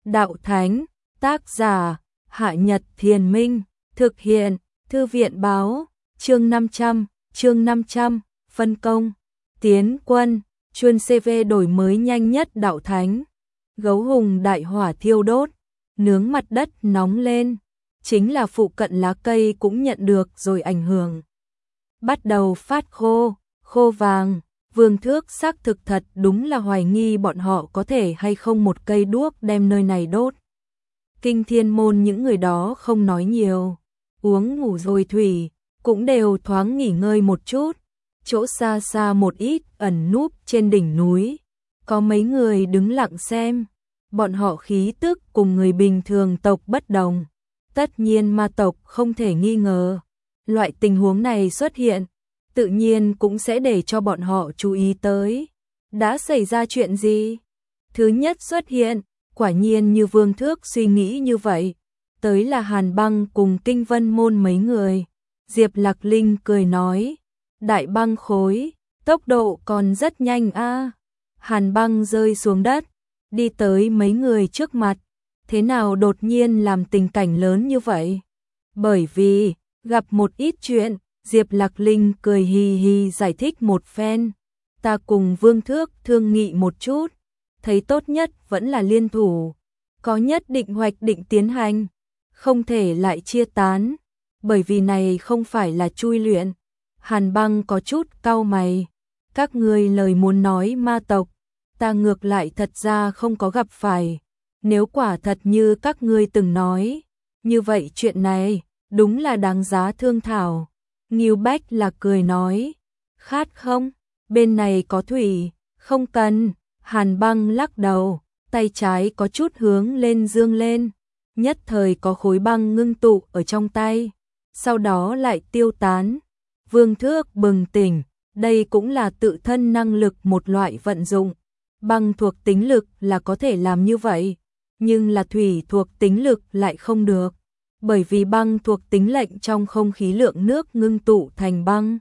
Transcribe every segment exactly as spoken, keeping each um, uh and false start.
Đạo Thánh, tác giả, Hạ Nhật Thiền Minh, thực hiện, Thư viện Báo, chương năm trăm, chương năm trăm, phân công, tiến quân, chuyên xê vê đổi mới nhanh nhất Đạo Thánh. Gấu hùng đại hỏa thiêu đốt, nướng mặt đất nóng lên, chính là phụ cận lá cây cũng nhận được rồi ảnh hưởng. Bắt đầu phát khô, khô vàng, Vương Thước xác thực thật đúng là hoài nghi bọn họ có thể hay không một cây đuốc đem nơi này đốt. Kinh Thiên Môn những người đó không nói nhiều, uống ngủ rồi thủy, cũng đều thoáng nghỉ ngơi một chút. Chỗ xa xa một ít ẩn núp trên đỉnh núi, có mấy người đứng lặng xem, bọn họ khí tức cùng người bình thường tộc bất đồng. Tất nhiên ma tộc không thể nghi ngờ, loại tình huống này xuất hiện, tự nhiên cũng sẽ để cho bọn họ chú ý tới. Đã xảy ra chuyện gì? Thứ nhất xuất hiện, quả nhiên như Vương Thước suy nghĩ như vậy, tới là Hàn Băng cùng Kinh Vân Môn mấy người. Diệp Lạc Linh cười nói, đại băng khối, tốc độ còn rất nhanh a. Hàn Băng rơi xuống đất, đi tới mấy người trước mặt, thế nào đột nhiên làm tình cảnh lớn như vậy? Bởi vì, gặp một ít chuyện, Diệp Lạc Linh cười hì hì giải thích một phen. Ta cùng Vương Thước thương nghị một chút, thấy tốt nhất vẫn là liên thủ, có nhất định hoạch định tiến hành, không thể lại chia tán, bởi vì này không phải là chui luyện. Hàn Băng có chút cau mày, các ngươi lời muốn nói ma tộc, ta ngược lại thật ra không có gặp phải, nếu quả thật như các ngươi từng nói, như vậy chuyện này đúng là đáng giá thương thảo. Ngưu Bách là cười nói, khát không? Bên này có thủy, không cần. Hàn Băng lắc đầu, tay trái có chút hướng lên dương lên, nhất thời có khối băng ngưng tụ ở trong tay, sau đó lại tiêu tán. Vương Thước bừng tỉnh, đây cũng là tự thân năng lực một loại vận dụng. Băng thuộc tính lực là có thể làm như vậy, nhưng là thủy thuộc tính lực lại không được, bởi vì băng thuộc tính lệnh trong không khí lượng nước ngưng tụ thành băng,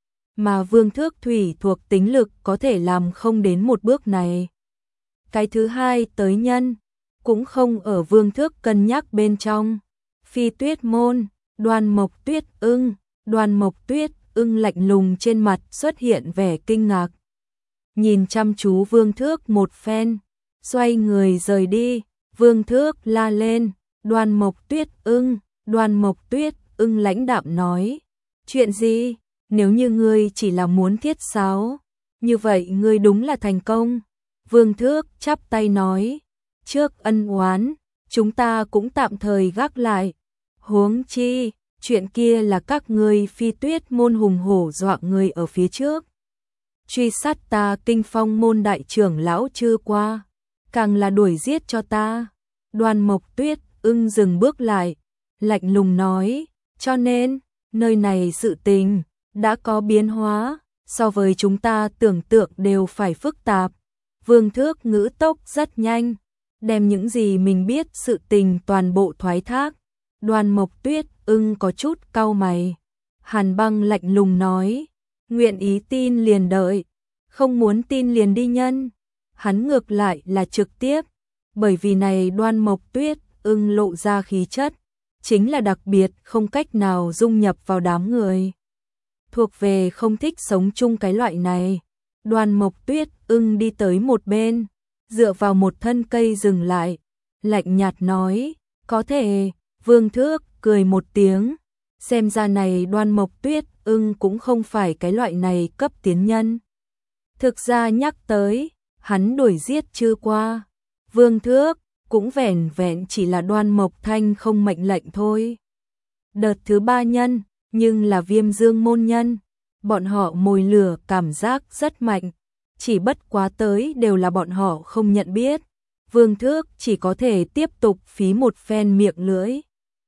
mà Vương Thước thủy thuộc tính lực có thể làm không đến một bước này. Cái thứ hai tới nhân, cũng không ở Vương Thước cân nhắc bên trong. Phi Tuyết Môn, Đoan Mộc Tuyết Ưng, Đoan Mộc Tuyết Ưng lạnh lùng trên mặt xuất hiện vẻ kinh ngạc. Nhìn chăm chú Vương Thước một phen, xoay người rời đi. Vương Thước la lên, Đoan Mộc Tuyết Ưng, Đoan Mộc Tuyết Ưng lãnh đạm nói, chuyện gì? Nếu như ngươi chỉ là muốn thiết sáo, như vậy ngươi đúng là thành công. Vương Thước chắp tay nói, trước ân oán, chúng ta cũng tạm thời gác lại. Huống chi, chuyện kia là các ngươi Phi Tuyết Môn hùng hổ dọa người ở phía trước. Truy sát ta Kinh Phong Môn đại trưởng lão chưa qua, càng là đuổi giết cho ta. Đoan Mộc Tuyết Ưng dừng bước lại, lạnh lùng nói, cho nên, nơi này sự tình đã có biến hóa, so với chúng ta tưởng tượng đều phải phức tạp. Vương Thước ngữ tốc rất nhanh, đem những gì mình biết sự tình toàn bộ thoái thác. Đoan Mộc Tuyết Ưng có chút cau mày. Hàn Băng lạnh lùng nói, nguyện ý tin liền đợi, không muốn tin liền đi nhân. Hắn ngược lại là trực tiếp, bởi vì này Đoan Mộc Tuyết Ưng lộ ra khí chất, chính là đặc biệt không cách nào dung nhập vào đám người. Thuộc về không thích sống chung cái loại này. Đoan Mộc Tuyết Ưng đi tới một bên, dựa vào một thân cây dừng lại, lạnh nhạt nói, có thể. Vương Thước cười một tiếng, xem ra này Đoan Mộc Tuyết Ưng cũng không phải cái loại này cấp tiến nhân. Thực ra nhắc tới, hắn đuổi giết chưa qua. Vương Thước cũng vẻn vẹn chỉ là Đoan Mộc Thanh không mệnh lệnh thôi. Đợt thứ ba nhân, nhưng là Viêm Dương Môn nhân, bọn họ mồi lửa cảm giác rất mạnh, chỉ bất quá tới đều là bọn họ không nhận biết. Vương Thước chỉ có thể tiếp tục phí một phen miệng lưỡi,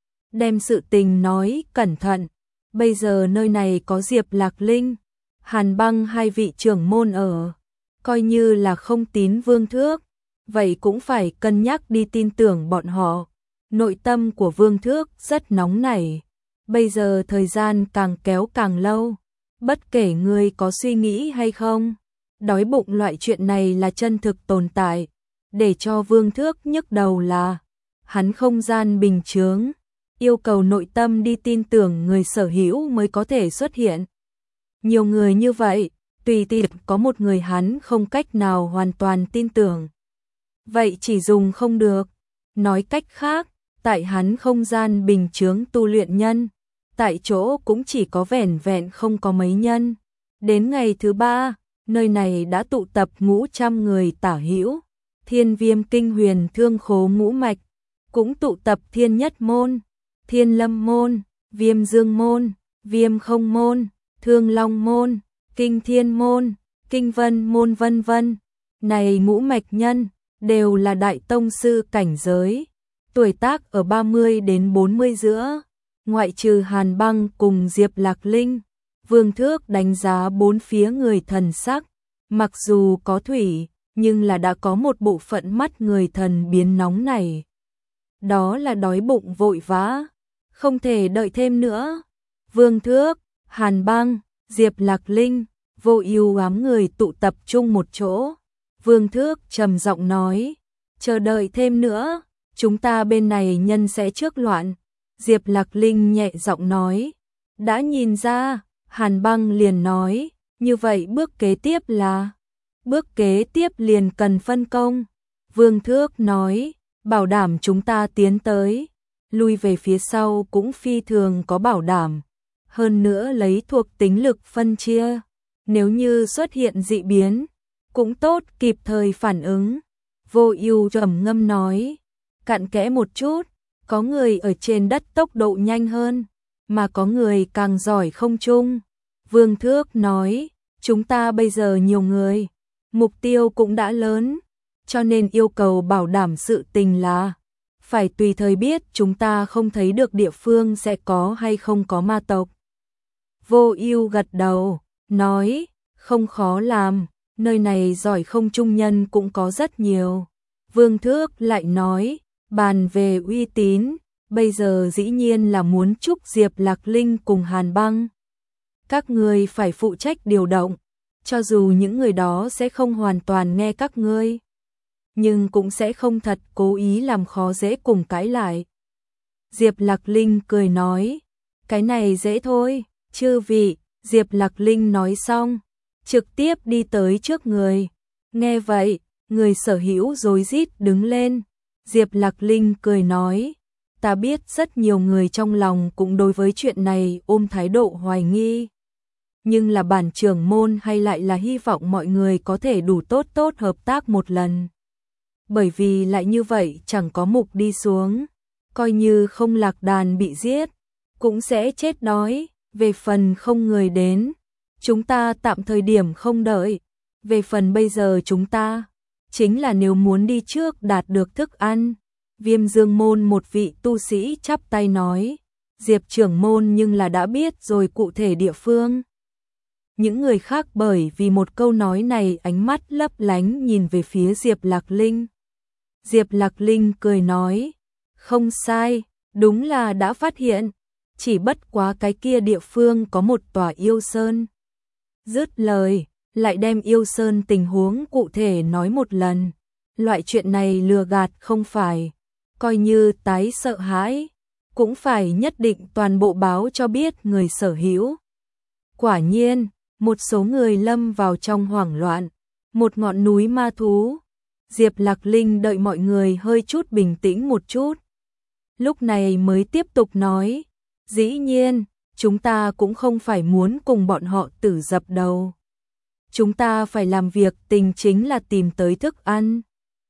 đem sự tình nói cẩn thận. Bây giờ nơi này có Diệp Lạc Linh, Hàn Băng hai vị trưởng môn ở, coi như là không tín Vương Thước, vậy cũng phải cân nhắc đi tin tưởng bọn họ. Nội tâm của Vương Thước rất nóng nảy, bây giờ thời gian càng kéo càng lâu, bất kể người có suy nghĩ hay không, đói bụng loại chuyện này là chân thực tồn tại, để cho Vương Thước nhức đầu là hắn không gian bình chướng, yêu cầu nội tâm đi tin tưởng người sở hữu mới có thể xuất hiện. Nhiều người như vậy, tùy tiện có một người hắn không cách nào hoàn toàn tin tưởng. Vậy chỉ dùng không được. Nói cách khác, tại hắn không gian bình chướng tu luyện nhân, tại chỗ cũng chỉ có vẻn vẹn không có mấy nhân. Đến ngày thứ ba, nơi này đã tụ tập ngũ trăm người tả hữu, Thiên Viêm Kinh Huyền Thương Khố ngũ mạch, cũng tụ tập Thiên Nhất Môn, Thiên Lâm Môn, Viêm Dương Môn, Viêm Không Môn, Thương Long Môn, Kinh Thiên Môn, Kinh Vân Môn vân vân. Này ngũ mạch nhân, đều là đại tông sư cảnh giới, tuổi tác ở ba mươi đến bốn mươi giữa, ngoại trừ Hàn Băng cùng Diệp Lạc Linh. Vương Thước đánh giá bốn phía người thần sắc, mặc dù có thủy, nhưng là đã có một bộ phận mắt người thần biến nóng này. Đó là đói bụng vội vã, không thể đợi thêm nữa. Vương Thước, Hàn Băng, Diệp Lạc Linh, Vô Ưu ám người tụ tập trung một chỗ. Vương Thước trầm giọng nói, chờ đợi thêm nữa, chúng ta bên này nhân sẽ trước loạn. Diệp Lạc Linh nhẹ giọng nói, đã nhìn ra. Hàn Băng liền nói, như vậy bước kế tiếp là, bước kế tiếp liền cần phân công. Vương Thước nói, bảo đảm chúng ta tiến tới, lui về phía sau cũng phi thường có bảo đảm. Hơn nữa lấy thuộc tính lực phân chia, nếu như xuất hiện dị biến, cũng tốt kịp thời phản ứng. Vô Ưu trầm ngâm nói, cặn kẽ một chút, có người ở trên đất tốc độ nhanh hơn, mà có người càng giỏi không trung. Vương Thước nói, chúng ta bây giờ nhiều người, mục tiêu cũng đã lớn, cho nên yêu cầu bảo đảm sự tình là phải tùy thời biết chúng ta không thấy được địa phương sẽ có hay không có ma tộc. Vô Ưu gật đầu, nói, không khó làm, nơi này giỏi không trung nhân cũng có rất nhiều. Vương Thước lại nói, bàn về uy tín, bây giờ dĩ nhiên là muốn chúc Diệp Lạc Linh cùng Hàn Băng. Các ngươi phải phụ trách điều động, cho dù những người đó sẽ không hoàn toàn nghe các ngươi, nhưng cũng sẽ không thật cố ý làm khó dễ cùng cãi lại. Diệp Lạc Linh cười nói, cái này dễ thôi, chư vị. Diệp Lạc Linh nói xong, trực tiếp đi tới trước người. Nghe vậy, người sở hữu rối rít đứng lên. Diệp Lạc Linh cười nói, ta biết rất nhiều người trong lòng cũng đối với chuyện này ôm thái độ hoài nghi. Nhưng là bản trưởng môn hay lại là hy vọng mọi người có thể đủ tốt tốt hợp tác một lần. Bởi vì lại như vậy chẳng có mục đi xuống, coi như không lạc đàn bị giết, cũng sẽ chết đói. Về phần không người đến, chúng ta tạm thời điểm không đợi. Về phần bây giờ chúng ta, chính là nếu muốn đi trước đạt được thức ăn. Viêm Dương môn một vị tu sĩ chắp tay nói, Diệp trưởng môn nhưng là đã biết rồi cụ thể địa phương. Những người khác bởi vì một câu nói này ánh mắt lấp lánh nhìn về phía Diệp Lạc Linh. Diệp Lạc Linh cười nói, không sai, đúng là đã phát hiện, chỉ bất quá cái kia địa phương có một tòa yêu sơn. Dứt lời, lại đem yêu sơn tình huống cụ thể nói một lần. Loại chuyện này lừa gạt không phải, coi như tái sợ hãi, cũng phải nhất định toàn bộ báo cho biết người sở hữu. Quả nhiên, một số người lâm vào trong hoảng loạn, một ngọn núi ma thú. Diệp Lạc Linh đợi mọi người hơi chút bình tĩnh một chút, lúc này mới tiếp tục nói, dĩ nhiên, chúng ta cũng không phải muốn cùng bọn họ tử dập đầu. Chúng ta phải làm việc tình chính là tìm tới thức ăn.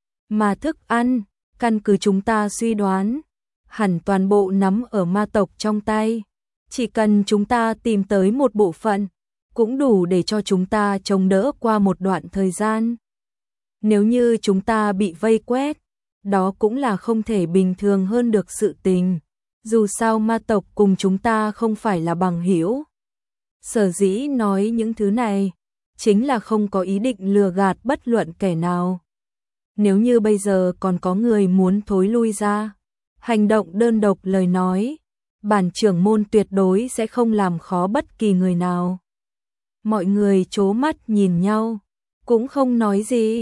Mà thức ăn, căn cứ chúng ta suy đoán, hẳn toàn bộ nắm ở ma tộc trong tay. Chỉ cần chúng ta tìm tới một bộ phận, cũng đủ để cho chúng ta chống đỡ qua một đoạn thời gian. Nếu như chúng ta bị vây quét, đó cũng là không thể bình thường hơn được sự tình. Dù sao ma tộc cùng chúng ta không phải là bằng hữu. Sở dĩ nói những thứ này, chính là không có ý định lừa gạt bất luận kẻ nào. Nếu như bây giờ còn có người muốn thối lui ra, hành động đơn độc lời nói, bản trưởng môn tuyệt đối sẽ không làm khó bất kỳ người nào. Mọi người trố mắt nhìn nhau, cũng không nói gì,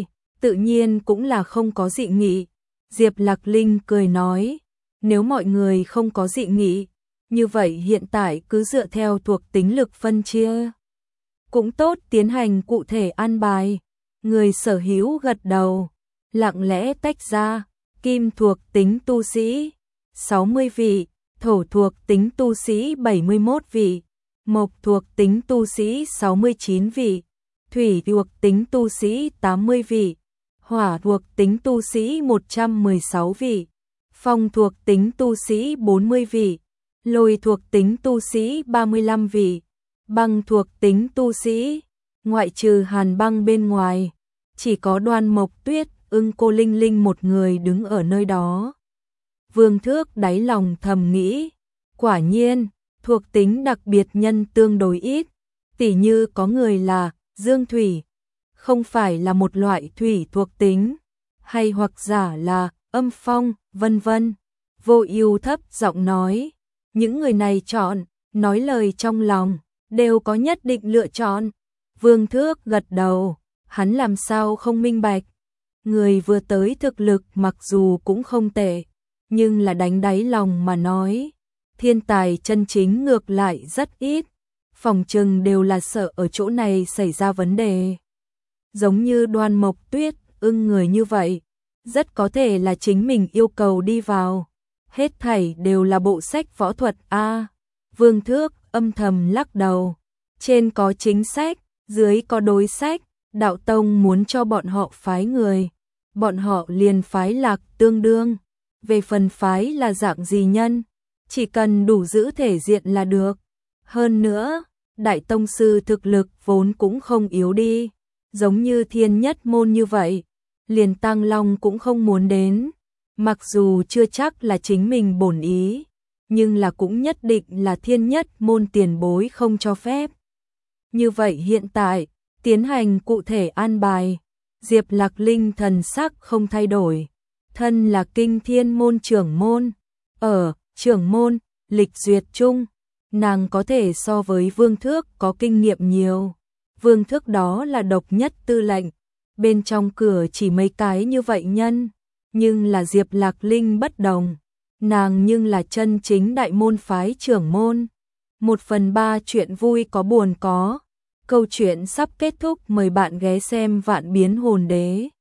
tự nhiên cũng là không có dị nghị. Diệp Lạc Linh cười nói, nếu mọi người không có dị nghị, như vậy hiện tại cứ dựa theo thuộc tính lực phân chia. Cũng tốt, tiến hành cụ thể an bài. Người sở hữu gật đầu, lặng lẽ tách ra, kim thuộc tính tu sĩ, sáu mươi vị, thổ thuộc tính tu sĩ bảy mươi mốt vị, mộc thuộc tính tu sĩ sáu mươi chín vị, thủy thuộc tính tu sĩ tám mươi vị, hỏa thuộc tính tu sĩ một trăm mười sáu vị, phong thuộc tính tu sĩ bốn mươi vị, lôi thuộc tính tu sĩ ba mươi lăm vị, băng thuộc tính tu sĩ, ngoại trừ Hàn Băng bên ngoài, chỉ có Đoan Mộc Tuyết, Ưng Cô Linh Linh một người đứng ở nơi đó. Vương Thước đáy lòng thầm nghĩ, quả nhiên, thuộc tính đặc biệt nhân tương đối ít, tỉ như có người là Dương Thủy, không phải là một loại thủy thuộc tính, hay hoặc giả là Âm Phong, vân vân. Vô Ưu thấp giọng nói, những người này chọn, nói lời trong lòng, đều có nhất định lựa chọn. Vương Thước gật đầu, hắn làm sao không minh bạch. Người vừa tới thực lực mặc dù cũng không tệ, nhưng là đánh đáy lòng mà nói, thiên tài chân chính ngược lại rất ít, phòng trừng đều là sợ ở chỗ này xảy ra vấn đề. Giống như Đoan Mộc Tuyết, Ưng người như vậy, rất có thể là chính mình yêu cầu đi vào. Hết thảy đều là bộ sách võ thuật a. Vương Thước âm thầm lắc đầu, trên có chính sách, dưới có đối sách, đạo tông muốn cho bọn họ phái người, bọn họ liền phái Lạc Tương đương. Về phần phái là dạng gì nhân, chỉ cần đủ giữ thể diện là được. Hơn nữa, đại tông sư thực lực vốn cũng không yếu đi, giống như Thiên Nhất môn như vậy, liền Tăng Long cũng không muốn đến. Mặc dù chưa chắc là chính mình bổn ý, nhưng là cũng nhất định là Thiên Nhất môn tiền bối không cho phép. Như vậy hiện tại, tiến hành cụ thể an bài, Diệp Lạc Linh thần sắc không thay đổi. Thân là Kinh Thiên môn trưởng môn, ở trưởng môn, lịch duyệt chung, nàng có thể so với Vương Thước có kinh nghiệm nhiều. Vương Thước đó là độc nhất tư lệnh, bên trong cửa chỉ mấy cái như vậy nhân, nhưng là Diệp Lạc Linh bất đồng, nàng nhưng là chân chính đại môn phái trưởng môn. Một phần ba chuyện vui có buồn có, câu chuyện sắp kết thúc, mời bạn ghé xem Vạn Biến Hồn Đế.